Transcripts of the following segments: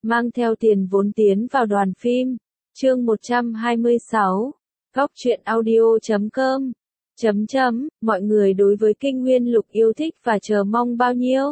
mang theo tiền vốn tiến vào đoàn phim. Chương 126. Góc truyện audio.com. Mọi người đối với Kinh Nguyên Lục yêu thích và chờ mong bao nhiêu?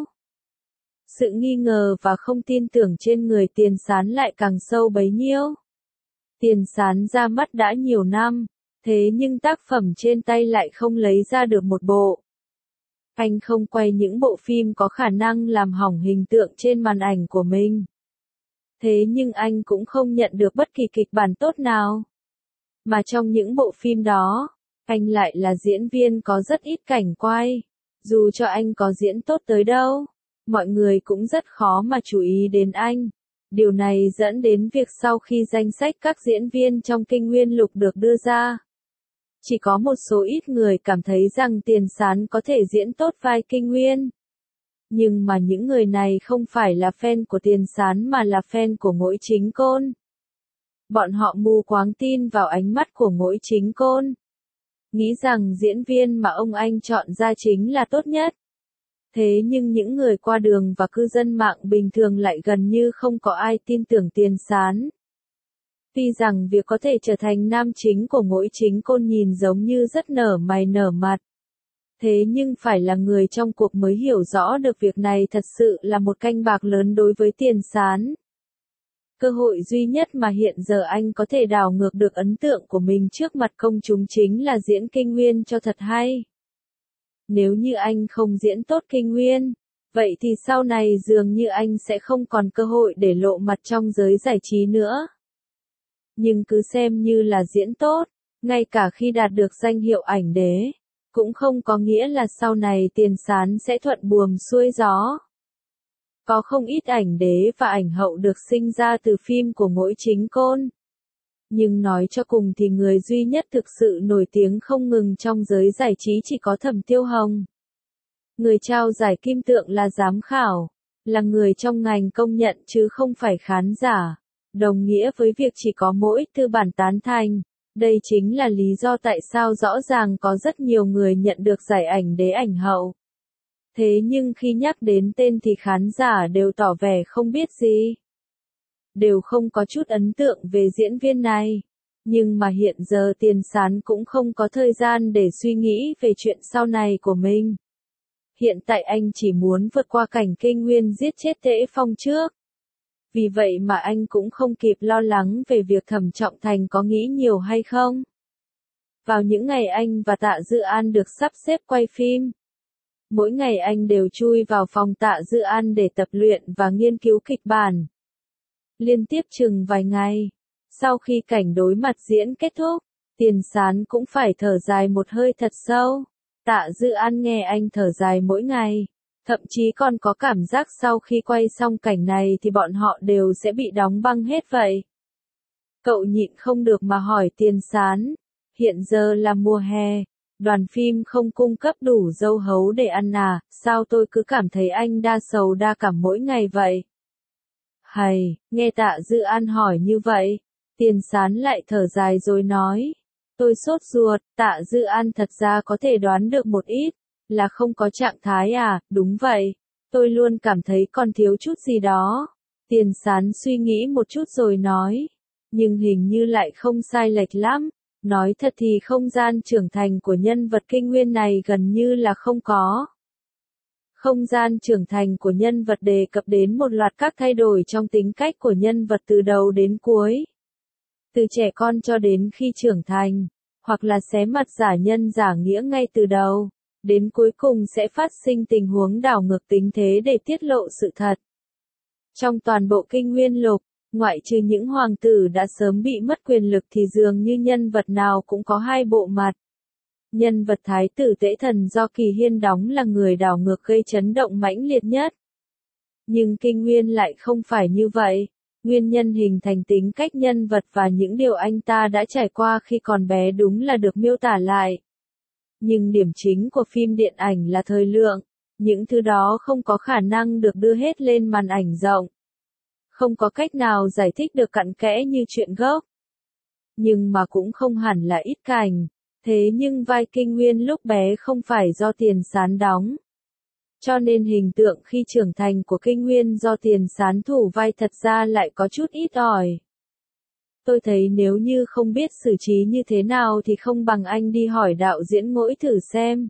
Sự nghi ngờ và không tin tưởng trên người Tiền Sán lại càng sâu bấy nhiêu. Tiền Sán ra mắt đã nhiều năm, thế nhưng tác phẩm trên tay lại không lấy ra được một bộ. Anh không quay những bộ phim có khả năng làm hỏng hình tượng trên màn ảnh của mình. Thế nhưng anh cũng không nhận được bất kỳ kịch bản tốt nào. Mà trong những bộ phim đó, anh lại là diễn viên có rất ít cảnh quay. Dù cho anh có diễn tốt tới đâu, mọi người cũng rất khó mà chú ý đến anh. Điều này dẫn đến việc sau khi danh sách các diễn viên trong Kinh Nguyên Lục được đưa ra, chỉ có một số ít người cảm thấy rằng Tiền Sán có thể diễn tốt vai Kinh Nguyên. Nhưng mà những người này không phải là fan của Tiền Sán mà là fan của Ngũi Chính Côn. Bọn họ mù quáng tin vào ánh mắt của Ngũi Chính Côn, nghĩ rằng diễn viên mà ông anh chọn ra chính là tốt nhất. Thế nhưng những người qua đường và cư dân mạng bình thường lại gần như không có ai tin tưởng Tiền Sán. Tuy rằng việc có thể trở thành nam chính của Ngũi Chính Côn nhìn giống như rất nở mày nở mặt. Thế nhưng phải là người trong cuộc mới hiểu rõ được việc này thật sự là một canh bạc lớn đối với Tiền Sán. Cơ hội duy nhất mà hiện giờ anh có thể đảo ngược được ấn tượng của mình trước mặt công chúng chính là diễn Kinh Nguyên cho thật hay. Nếu như anh không diễn tốt Kinh Nguyên, vậy thì sau này dường như anh sẽ không còn cơ hội để lộ mặt trong giới giải trí nữa. Nhưng cứ xem như là diễn tốt, ngay cả khi đạt được danh hiệu ảnh đế, cũng không có nghĩa là sau này Tiền Sán sẽ thuận buồm xuôi gió. Có không ít ảnh đế và ảnh hậu được sinh ra từ phim của Ngũi Chính Côn. Nhưng nói cho cùng thì người duy nhất thực sự nổi tiếng không ngừng trong giới giải trí chỉ có Thẩm Tiêu Hồng. Người trao giải kim tượng là giám khảo, là người trong ngành công nhận chứ không phải khán giả. Đồng nghĩa với việc chỉ có mỗi tư bản tán thành. Đây chính là lý do tại sao rõ ràng có rất nhiều người nhận được giải ảnh đế ảnh hậu. Thế nhưng khi nhắc đến tên thì khán giả đều tỏ vẻ không biết gì. Đều không có chút ấn tượng về diễn viên này. Nhưng mà hiện giờ Tiền Sán cũng không có thời gian để suy nghĩ về chuyện sau này của mình. Hiện tại anh chỉ muốn vượt qua cảnh Kinh Nguyên giết chết Tễ Phong trước. Vì vậy mà anh cũng không kịp lo lắng về việc Thẩm Trọng Thành có nghĩ nhiều hay không. Vào những ngày anh và Tạ Dự An được sắp xếp quay phim, mỗi ngày anh đều chui vào phòng Tạ Dự An để tập luyện và nghiên cứu kịch bản. Liên tiếp chừng vài ngày, sau khi cảnh đối mặt diễn kết thúc, Tiền Sán cũng phải thở dài một hơi thật sâu. Tạ Dự An nghe anh thở dài mỗi ngày. Thậm chí còn có cảm giác sau khi quay xong cảnh này thì bọn họ đều sẽ bị đóng băng hết vậy. Cậu nhịn không được mà hỏi Tiền Sán, hiện giờ là mùa hè, đoàn phim không cung cấp đủ dâu hấu để ăn à, sao tôi cứ cảm thấy anh đa sầu đa cảm mỗi ngày vậy? Hầy, nghe Tạ Dự An hỏi như vậy, Tiền Sán lại thở dài rồi nói, tôi sốt ruột. Tạ Dự An thật ra có thể đoán được một ít. Là không có trạng thái à, đúng vậy. Tôi luôn cảm thấy còn thiếu chút gì đó. Tiền Sán suy nghĩ một chút rồi nói. Nhưng hình như lại không sai lệch lắm. Nói thật thì không gian trưởng thành của nhân vật Kinh Nguyên này gần như là không có. Không gian trưởng thành của nhân vật đề cập đến một loạt các thay đổi trong tính cách của nhân vật từ đầu đến cuối. Từ trẻ con cho đến khi trưởng thành, hoặc là xé mặt giả nhân giả nghĩa ngay từ đầu. Đến cuối cùng sẽ phát sinh tình huống đảo ngược tình thế để tiết lộ sự thật. Trong toàn bộ Kinh Nguyên Lục, ngoại trừ những hoàng tử đã sớm bị mất quyền lực thì dường như nhân vật nào cũng có hai bộ mặt. Nhân vật Thái tử Tễ Thần do Kỳ Hiên đóng là người đảo ngược gây chấn động mãnh liệt nhất. Nhưng Kinh Nguyên lại không phải như vậy. Nguyên nhân hình thành tính cách nhân vật và những điều anh ta đã trải qua khi còn bé đúng là được miêu tả lại. Nhưng điểm chính của phim điện ảnh là thời lượng, những thứ đó không có khả năng được đưa hết lên màn ảnh rộng. Không có cách nào giải thích được cặn kẽ như chuyện gốc. Nhưng mà cũng không hẳn là ít cảnh, thế nhưng vai Kinh Nguyên lúc bé không phải do Tiền Sán đóng. Cho nên hình tượng khi trưởng thành của Kinh Nguyên do Tiền Sán thủ vai thật ra lại có chút ít ỏi. Tôi thấy nếu như không biết xử trí như thế nào thì không bằng anh đi hỏi đạo diễn Ngỗi thử xem.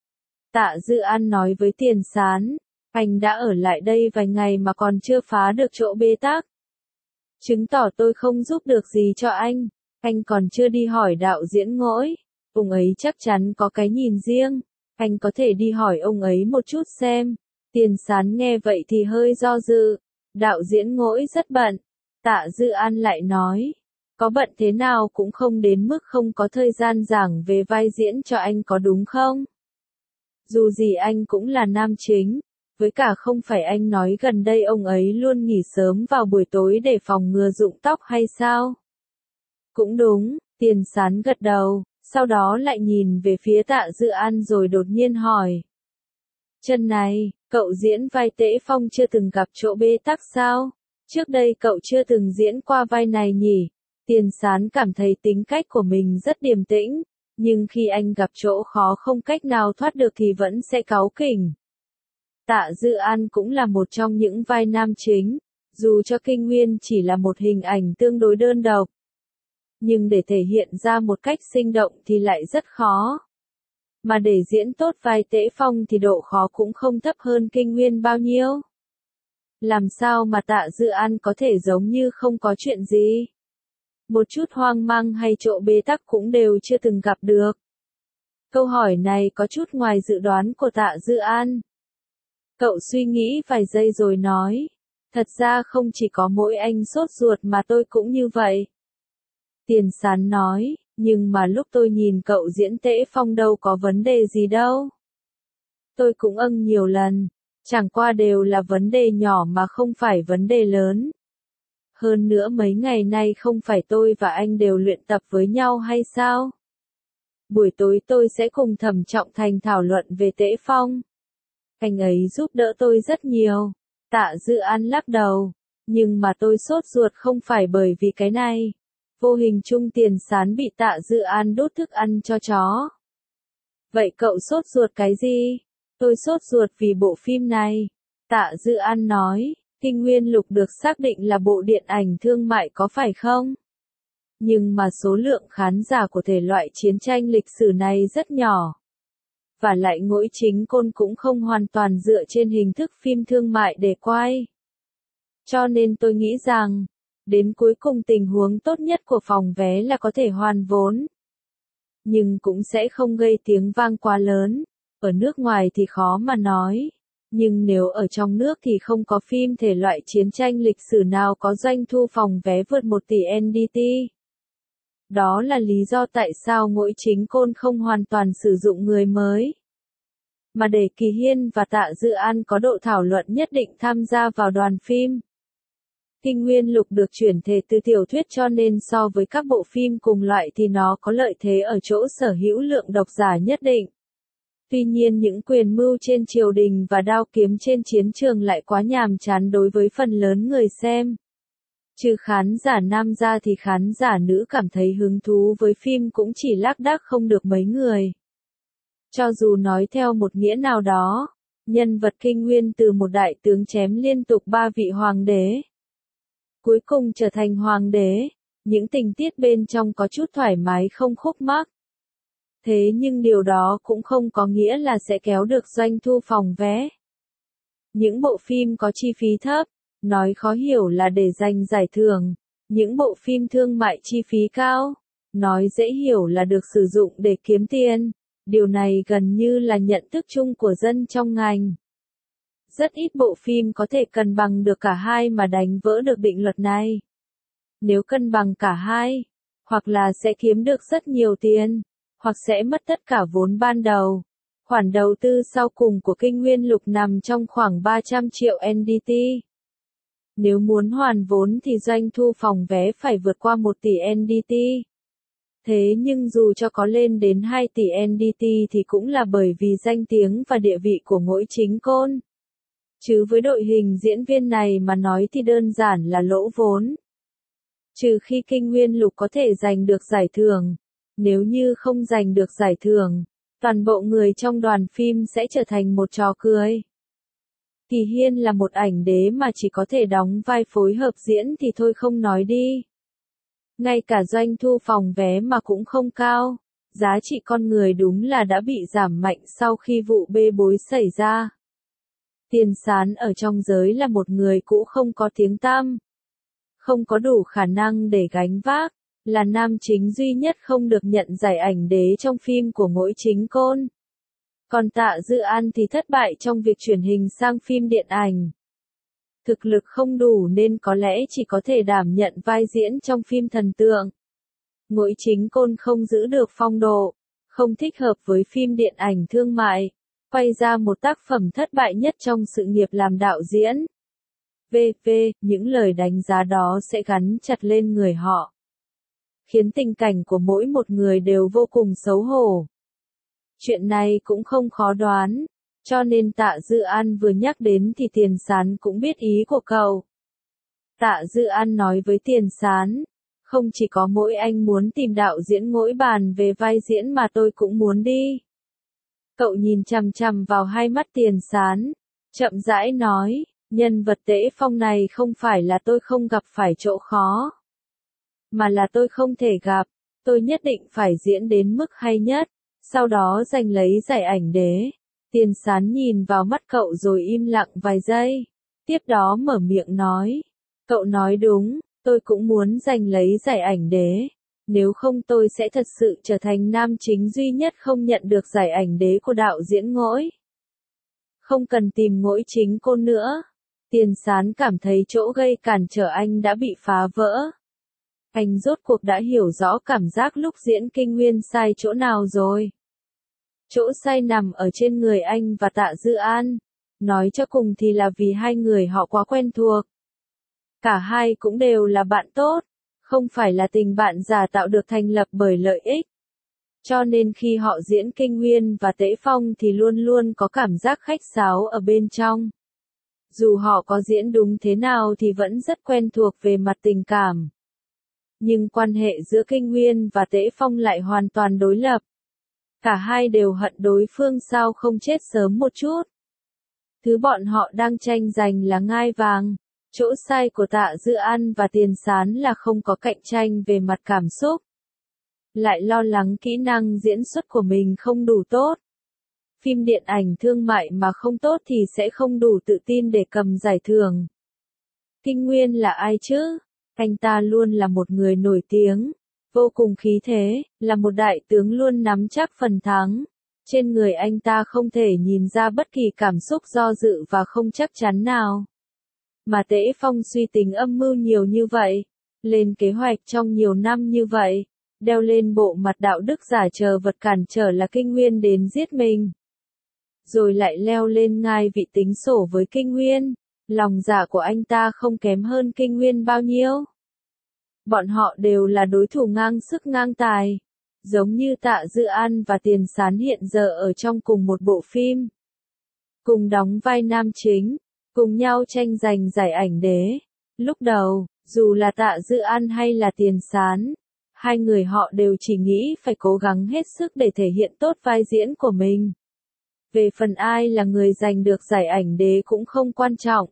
Tạ Dư An nói với Tiền Sán, anh đã ở lại đây vài ngày mà còn chưa phá được chỗ bế tắc. Chứng tỏ tôi không giúp được gì cho anh còn chưa đi hỏi đạo diễn Ngỗi, ông ấy chắc chắn có cái nhìn riêng, anh có thể đi hỏi ông ấy một chút xem. Tiền Sán nghe vậy thì hơi do dự, đạo diễn Ngỗi rất bận. Tạ Dư An lại nói, có bận thế nào cũng không đến mức không có thời gian giảng về vai diễn cho anh có đúng không? Dù gì anh cũng là nam chính, với cả không phải anh nói gần đây ông ấy luôn nghỉ sớm vào buổi tối để phòng ngừa rụng tóc hay sao? Cũng đúng, Tiền Sán gật đầu, sau đó lại nhìn về phía Tạ Dư An rồi đột nhiên hỏi. Chân này, cậu diễn vai Tễ Phong chưa từng gặp chỗ bế tắc sao? Trước đây cậu chưa từng diễn qua vai này nhỉ? Tiền Sán cảm thấy tính cách của mình rất điềm tĩnh, nhưng khi anh gặp chỗ khó không cách nào thoát được thì vẫn sẽ cáu kỉnh. Tạ Dư An cũng là một trong những vai nam chính, dù cho Kinh Nguyên chỉ là một hình ảnh tương đối đơn độc. Nhưng để thể hiện ra một cách sinh động thì lại rất khó. Mà để diễn tốt vai Tễ Phong thì độ khó cũng không thấp hơn Kinh Nguyên bao nhiêu. Làm sao mà Tạ Dư An có thể giống như không có chuyện gì? Một chút hoang mang hay chỗ bế tắc cũng đều chưa từng gặp được. Câu hỏi này có chút ngoài dự đoán của Tạ Dư An. Cậu suy nghĩ vài giây rồi nói, thật ra không chỉ có mỗi anh sốt ruột mà tôi cũng như vậy. Tiền Sán nói, nhưng mà lúc tôi nhìn cậu diễn Tễ Phong đâu có vấn đề gì đâu. Tôi cũng nhiều lần, chẳng qua đều là vấn đề nhỏ mà không phải vấn đề lớn. Hơn nữa mấy ngày nay không phải tôi và anh đều luyện tập với nhau hay sao? Buổi tối tôi sẽ cùng Thẩm Trọng Thành thảo luận về Tễ Phong. Anh ấy giúp đỡ tôi rất nhiều. Tạ Dư An lắc đầu. Nhưng mà tôi sốt ruột không phải bởi vì cái này. Vô hình chung Tiền Sán bị Tạ Dư An đút thức ăn cho chó. Vậy cậu sốt ruột cái gì? Tôi sốt ruột vì bộ phim này. Tạ Dư An nói, Kinh Nguyên Lục được xác định là bộ điện ảnh thương mại có phải không? Nhưng mà số lượng khán giả của thể loại chiến tranh lịch sử này rất nhỏ. Và lại Ngỗi Chính Côn cũng không hoàn toàn dựa trên hình thức phim thương mại để quay. Cho nên tôi nghĩ rằng, đến cuối cùng tình huống tốt nhất của phòng vé là có thể hoàn vốn. Nhưng cũng sẽ không gây tiếng vang quá lớn. Ở nước ngoài thì khó mà nói. Nhưng nếu ở trong nước thì không có phim thể loại chiến tranh lịch sử nào có doanh thu phòng vé vượt 1 tỷ NDT. Đó là lý do tại sao Ngỗi Chính Côn không hoàn toàn sử dụng người mới. Mà để Kỳ Hiên và Tạ Dư An có độ thảo luận nhất định tham gia vào đoàn phim. Kinh Nguyên Lục được chuyển thể từ tiểu thuyết cho nên so với các bộ phim cùng loại thì nó có lợi thế ở chỗ sở hữu lượng độc giả nhất định. Tuy nhiên những quyền mưu trên triều đình và đao kiếm trên chiến trường lại quá nhàm chán đối với phần lớn người xem. Trừ khán giả nam ra thì khán giả nữ cảm thấy hứng thú với phim cũng chỉ lác đác không được mấy người. Cho dù nói theo một nghĩa nào đó, nhân vật Kinh Nguyên từ một đại tướng chém liên tục 3 vị hoàng đế. Cuối cùng trở thành hoàng đế, những tình tiết bên trong có chút thoải mái không khúc mắc. Thế nhưng điều đó cũng không có nghĩa là sẽ kéo được doanh thu phòng vé. Những bộ phim có chi phí thấp, nói khó hiểu là để giành giải thưởng. Những bộ phim thương mại chi phí cao, nói dễ hiểu là được sử dụng để kiếm tiền. Điều này gần như là nhận thức chung của dân trong ngành. Rất ít bộ phim có thể cân bằng được cả hai mà đánh vỡ được định luật này. Nếu cân bằng cả hai, hoặc là sẽ kiếm được rất nhiều tiền, hoặc sẽ mất tất cả vốn ban đầu. Khoản đầu tư sau cùng của Kinh Nguyên Lục nằm trong khoảng 300 triệu NDT. Nếu muốn hoàn vốn thì doanh thu phòng vé phải vượt qua 1 tỷ NDT. Thế nhưng dù cho có lên đến 2 tỷ NDT thì cũng là bởi vì danh tiếng và địa vị của Ngỗi Chính Côn. Chứ với đội hình diễn viên này mà nói thì đơn giản là lỗ vốn. Trừ khi Kinh Nguyên Lục có thể giành được giải thưởng. Nếu như không giành được giải thưởng, toàn bộ người trong đoàn phim sẽ trở thành một trò cười. Kỳ Hiên là một ảnh đế mà chỉ có thể đóng vai phối hợp diễn thì thôi không nói đi. Ngay cả doanh thu phòng vé mà cũng không cao. Giá trị con người đúng là đã bị giảm mạnh sau khi vụ bê bối xảy ra. Tiền Sán ở trong giới là một người cũ không có tiếng tăm. Không có đủ khả năng để gánh vác, là nam chính duy nhất không được nhận giải ảnh đế trong phim của Ngỗi Chính Côn. Còn Tạ Dự An thì thất bại trong việc chuyển hình sang phim điện ảnh. Thực lực không đủ nên có lẽ chỉ có thể đảm nhận vai diễn trong phim thần tượng. Ngỗi Chính Côn không giữ được phong độ, không thích hợp với phim điện ảnh thương mại, quay ra một tác phẩm thất bại nhất trong sự nghiệp làm đạo diễn. Những lời đánh giá đó sẽ gắn chặt lên người họ, khiến tình cảnh của mỗi một người đều vô cùng xấu hổ. Chuyện này cũng không khó đoán, cho nên Tạ Dự An vừa nhắc đến thì Tiền Sán cũng biết ý của cậu. Tạ Dự An nói với Tiền Sán, không chỉ có mỗi anh muốn tìm đạo diễn Ngỗi bàn về vai diễn mà tôi cũng muốn đi. Cậu nhìn chằm chằm vào hai mắt Tiền Sán, chậm rãi nói, nhân vật Tễ Phong này không phải là tôi không gặp phải chỗ khó, mà là tôi không thể gặp, tôi nhất định phải diễn đến mức hay nhất, sau đó giành lấy giải ảnh đế. Tiền Sán nhìn vào mắt cậu rồi im lặng vài giây, tiếp đó mở miệng nói, cậu nói đúng, tôi cũng muốn giành lấy giải ảnh đế, nếu không tôi sẽ thật sự trở thành nam chính duy nhất không nhận được giải ảnh đế của đạo diễn Ngỗi. Không cần tìm Ngỗi Chính Côn nữa. Tiền Sán cảm thấy chỗ gây cản trở anh đã bị phá vỡ. Anh rốt cuộc đã hiểu rõ cảm giác lúc diễn Kinh Nguyên sai chỗ nào rồi. Chỗ sai nằm ở trên người anh và Tạ Dự An. Nói cho cùng thì là vì hai người họ quá quen thuộc. Cả hai cũng đều là bạn tốt, không phải là tình bạn giả tạo được thành lập bởi lợi ích. Cho nên khi họ diễn Kinh Nguyên và Tễ Phong thì luôn luôn có cảm giác khách sáo ở bên trong. Dù họ có diễn đúng thế nào thì vẫn rất quen thuộc về mặt tình cảm. Nhưng quan hệ giữa Kinh Nguyên và Tễ Phong lại hoàn toàn đối lập. Cả hai đều hận đối phương sao không chết sớm một chút. Thứ bọn họ đang tranh giành là ngai vàng. Chỗ sai của Tạ Dự An và Tiền Sán là không có cạnh tranh về mặt cảm xúc. Lại lo lắng kỹ năng diễn xuất của mình không đủ tốt. Phim điện ảnh thương mại mà không tốt thì sẽ không đủ tự tin để cầm giải thưởng. Kinh Nguyên là ai chứ? Anh ta luôn là một người nổi tiếng, vô cùng khí thế, là một đại tướng luôn nắm chắc phần thắng. Trên người anh ta không thể nhìn ra bất kỳ cảm xúc do dự và không chắc chắn nào. Mà Tễ Phong suy tính âm mưu nhiều như vậy, lên kế hoạch trong nhiều năm như vậy, đeo lên bộ mặt đạo đức giả chờ vật cản trở là Kinh Nguyên đến giết mình. Rồi lại leo lên ngai vị tính sổ với Kinh Nguyên, lòng dạ của anh ta không kém hơn Kinh Nguyên bao nhiêu. Bọn họ đều là đối thủ ngang sức ngang tài, giống như Tạ Dự An và Tiền Sán hiện giờ ở trong cùng một bộ phim. Cùng đóng vai nam chính, cùng nhau tranh giành giải ảnh đế. Lúc đầu, dù là Tạ Dự An hay là Tiền Sán, hai người họ đều chỉ nghĩ phải cố gắng hết sức để thể hiện tốt vai diễn của mình. Về phần ai là người giành được giải ảnh đế cũng không quan trọng.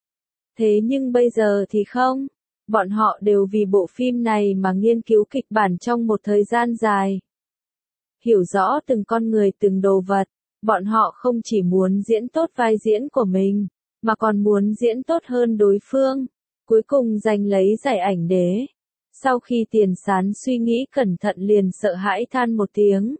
Thế nhưng bây giờ thì không. Bọn họ đều vì bộ phim này mà nghiên cứu kịch bản trong một thời gian dài. Hiểu rõ từng con người từng đồ vật, bọn họ không chỉ muốn diễn tốt vai diễn của mình, mà còn muốn diễn tốt hơn đối phương, cuối cùng giành lấy giải ảnh đế. Sau khi Tiền Sán suy nghĩ cẩn thận liền sợ hãi than một tiếng.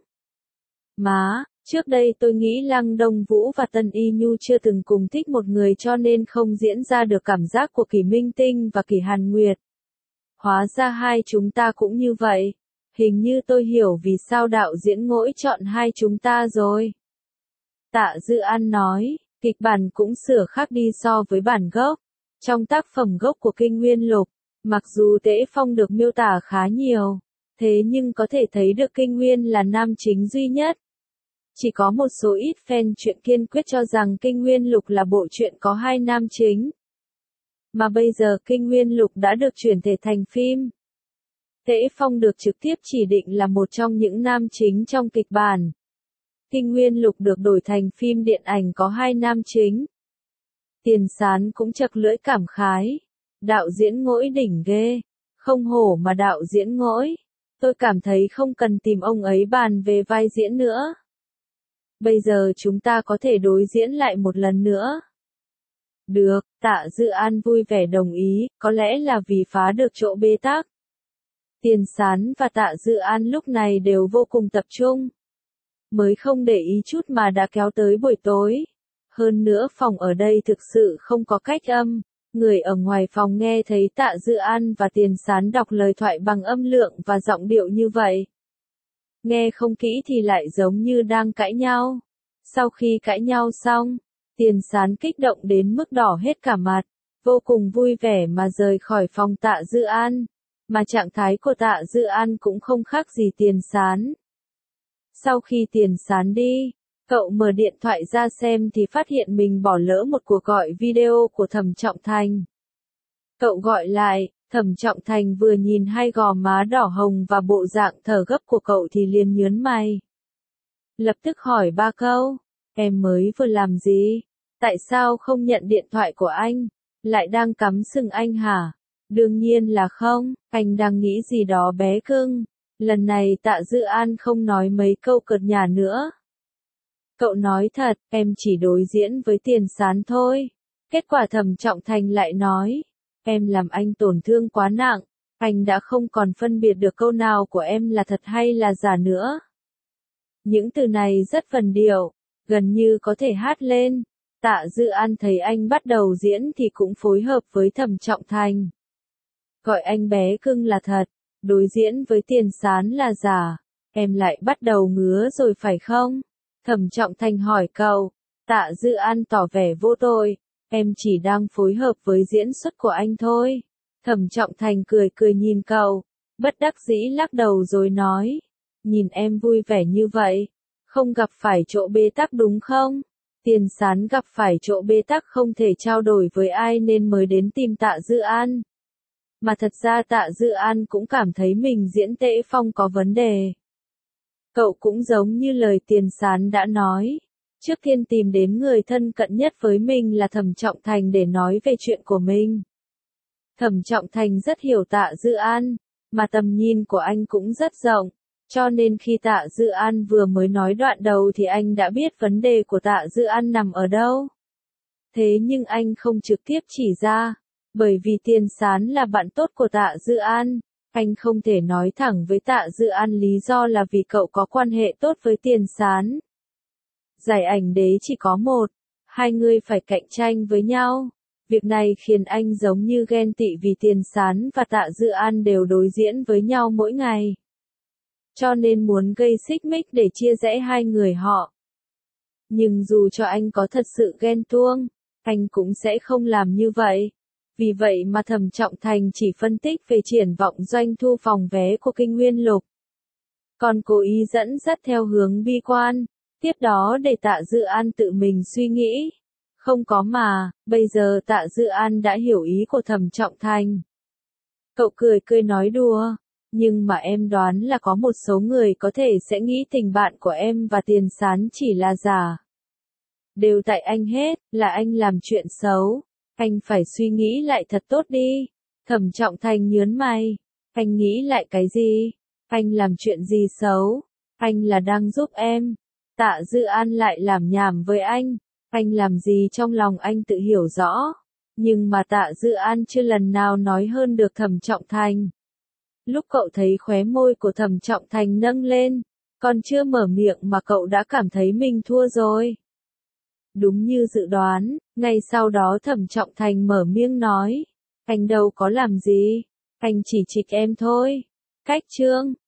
Má, trước đây tôi nghĩ Lăng Đông Vũ và Tân Y Nhu chưa từng cùng thích một người cho nên không diễn ra được cảm giác của Kỷ Minh Tinh và Kỷ Hàn Nguyệt. Hóa ra hai chúng ta cũng như vậy. Hình như tôi hiểu vì sao đạo diễn Ngỗi chọn hai chúng ta rồi. Tạ Dự An nói, kịch bản cũng sửa khác đi so với bản gốc. Trong tác phẩm gốc của Kinh Nguyên Lục, mặc dù Tễ Phong được miêu tả khá nhiều, thế nhưng có thể thấy được Kinh Nguyên là nam chính duy nhất. Chỉ có một số ít fan truyện kiên quyết cho rằng Kinh Nguyên Lục là bộ truyện có hai nam chính. Mà bây giờ Kinh Nguyên Lục đã được chuyển thể thành phim. Tễ Phong được trực tiếp chỉ định là một trong những nam chính trong kịch bản. Kinh Nguyên Lục được đổi thành phim điện ảnh có hai nam chính. Tiền Sán cũng chật lưỡi cảm khái. Đạo diễn Ngỗi đỉnh ghê. Không hổ mà đạo diễn Ngỗi. Tôi cảm thấy không cần tìm ông ấy bàn về vai diễn nữa. Bây giờ chúng ta có thể đối diễn lại một lần nữa. Được, Tạ Dự An vui vẻ đồng ý, có lẽ là vì phá được chỗ bế tắc. Tiền Sán và Tạ Dự An lúc này đều vô cùng tập trung. Mới không để ý chút mà đã kéo tới buổi tối. Hơn nữa phòng ở đây thực sự không có cách âm. Người ở ngoài phòng nghe thấy Tạ Dự An và Tiền Sán đọc lời thoại bằng âm lượng và giọng điệu như vậy. Nghe không kỹ thì lại giống như đang cãi nhau. Sau khi cãi nhau xong, Tiền Sán kích động đến mức đỏ hết cả mặt, vô cùng vui vẻ mà rời khỏi phòng Tạ Dự An. Mà trạng thái của Tạ Dự An cũng không khác gì Tiền Sán. Sau khi Tiền Sán đi, cậu mở điện thoại ra xem thì phát hiện mình bỏ lỡ một cuộc gọi video của Thẩm Trọng Thành. Cậu gọi lại, Thẩm Trọng Thành vừa nhìn hai gò má đỏ hồng và bộ dạng thở gấp của cậu thì liền nhớn mày. Lập tức hỏi ba câu, em mới vừa làm gì? Tại sao không nhận điện thoại của anh? Lại đang cắm sừng anh hả? Đương nhiên là không, anh đang nghĩ gì đó bé cưng. Lần này Tạ Dự An không nói mấy câu cợt nhả nữa. Cậu nói thật, em chỉ đối diễn với Tiền Sán thôi. Kết quả Thẩm Trọng Thành lại nói, em làm anh tổn thương quá nặng, anh đã không còn phân biệt được câu nào của em là thật hay là giả nữa. Những từ này rất vần điệu, gần như có thể hát lên. Tạ Dự An thấy anh bắt đầu diễn thì cũng phối hợp với Thẩm Trọng Thành. Gọi anh bé cưng là thật, đối diễn với Tiền Sán là giả. Em lại bắt đầu ngứa rồi phải không? Thẩm Trọng Thành hỏi cậu. Tạ Dự An tỏ vẻ vô tội. Em chỉ đang phối hợp với diễn xuất của anh thôi. Thẩm Trọng Thành cười cười nhìn cậu. Bất đắc dĩ lắc đầu rồi nói. Nhìn em vui vẻ như vậy. Không gặp phải chỗ bế tắc đúng không? Tiền Sán gặp phải chỗ bế tắc không thể trao đổi với ai nên mới đến tìm Tạ Dự An. Mà thật ra Tạ Dự An cũng cảm thấy mình diễn tễ phong có vấn đề. Cậu cũng giống như lời Tiền Sán đã nói. Trước tiên tìm đến người thân cận nhất với mình là Thẩm Trọng Thành để nói về chuyện của mình. Thẩm Trọng Thành rất hiểu Tạ Dự An, mà tầm nhìn của anh cũng rất rộng. Cho nên khi Tạ Dự An vừa mới nói đoạn đầu thì anh đã biết vấn đề của Tạ Dự An nằm ở đâu. Thế nhưng anh không trực tiếp chỉ ra, bởi vì Tiền Sán là bạn tốt của Tạ Dự An, anh không thể nói thẳng với Tạ Dự An lý do là vì cậu có quan hệ tốt với Tiền Sán. Giải ảnh đế chỉ có một, hai người phải cạnh tranh với nhau. Việc này khiến anh giống như ghen tị vì Tiền Sán và Tạ Dự An đều đối diễn với nhau mỗi ngày. Cho nên muốn gây xích mích để chia rẽ hai người họ. Nhưng dù cho anh có thật sự ghen tuông, anh cũng sẽ không làm như vậy. Vì vậy mà Thẩm Trọng Thành chỉ phân tích về triển vọng doanh thu phòng vé của Kinh Nguyên Lục. Còn cố ý dẫn dắt theo hướng bi quan, tiếp đó để Tạ Dự An tự mình suy nghĩ. Không có mà, bây giờ Tạ Dự An đã hiểu ý của Thẩm Trọng Thành. Cậu cười cười nói đùa, nhưng mà em đoán là có một số người có thể sẽ nghĩ tình bạn của em và Tiền Sán chỉ là giả. Đều tại anh hết, là anh làm chuyện xấu. Anh phải suy nghĩ lại thật tốt đi. Thẩm Trọng Thành nhớn mày. Anh nghĩ lại cái gì? Anh làm chuyện gì xấu? Anh là đang giúp em. Tạ Dự An lại làm nhảm với anh. Anh làm gì trong lòng anh tự hiểu rõ. Nhưng mà Tạ Dự An chưa lần nào nói hơn được Thẩm Trọng Thành. Lúc cậu thấy khóe môi của Thẩm Trọng Thành nâng lên, còn chưa mở miệng mà cậu đã cảm thấy mình thua rồi. Đúng như dự đoán, ngay sau đó Thẩm Trọng Thành mở miệng nói. Anh đâu có làm gì, anh chỉ trích em thôi. Cách chương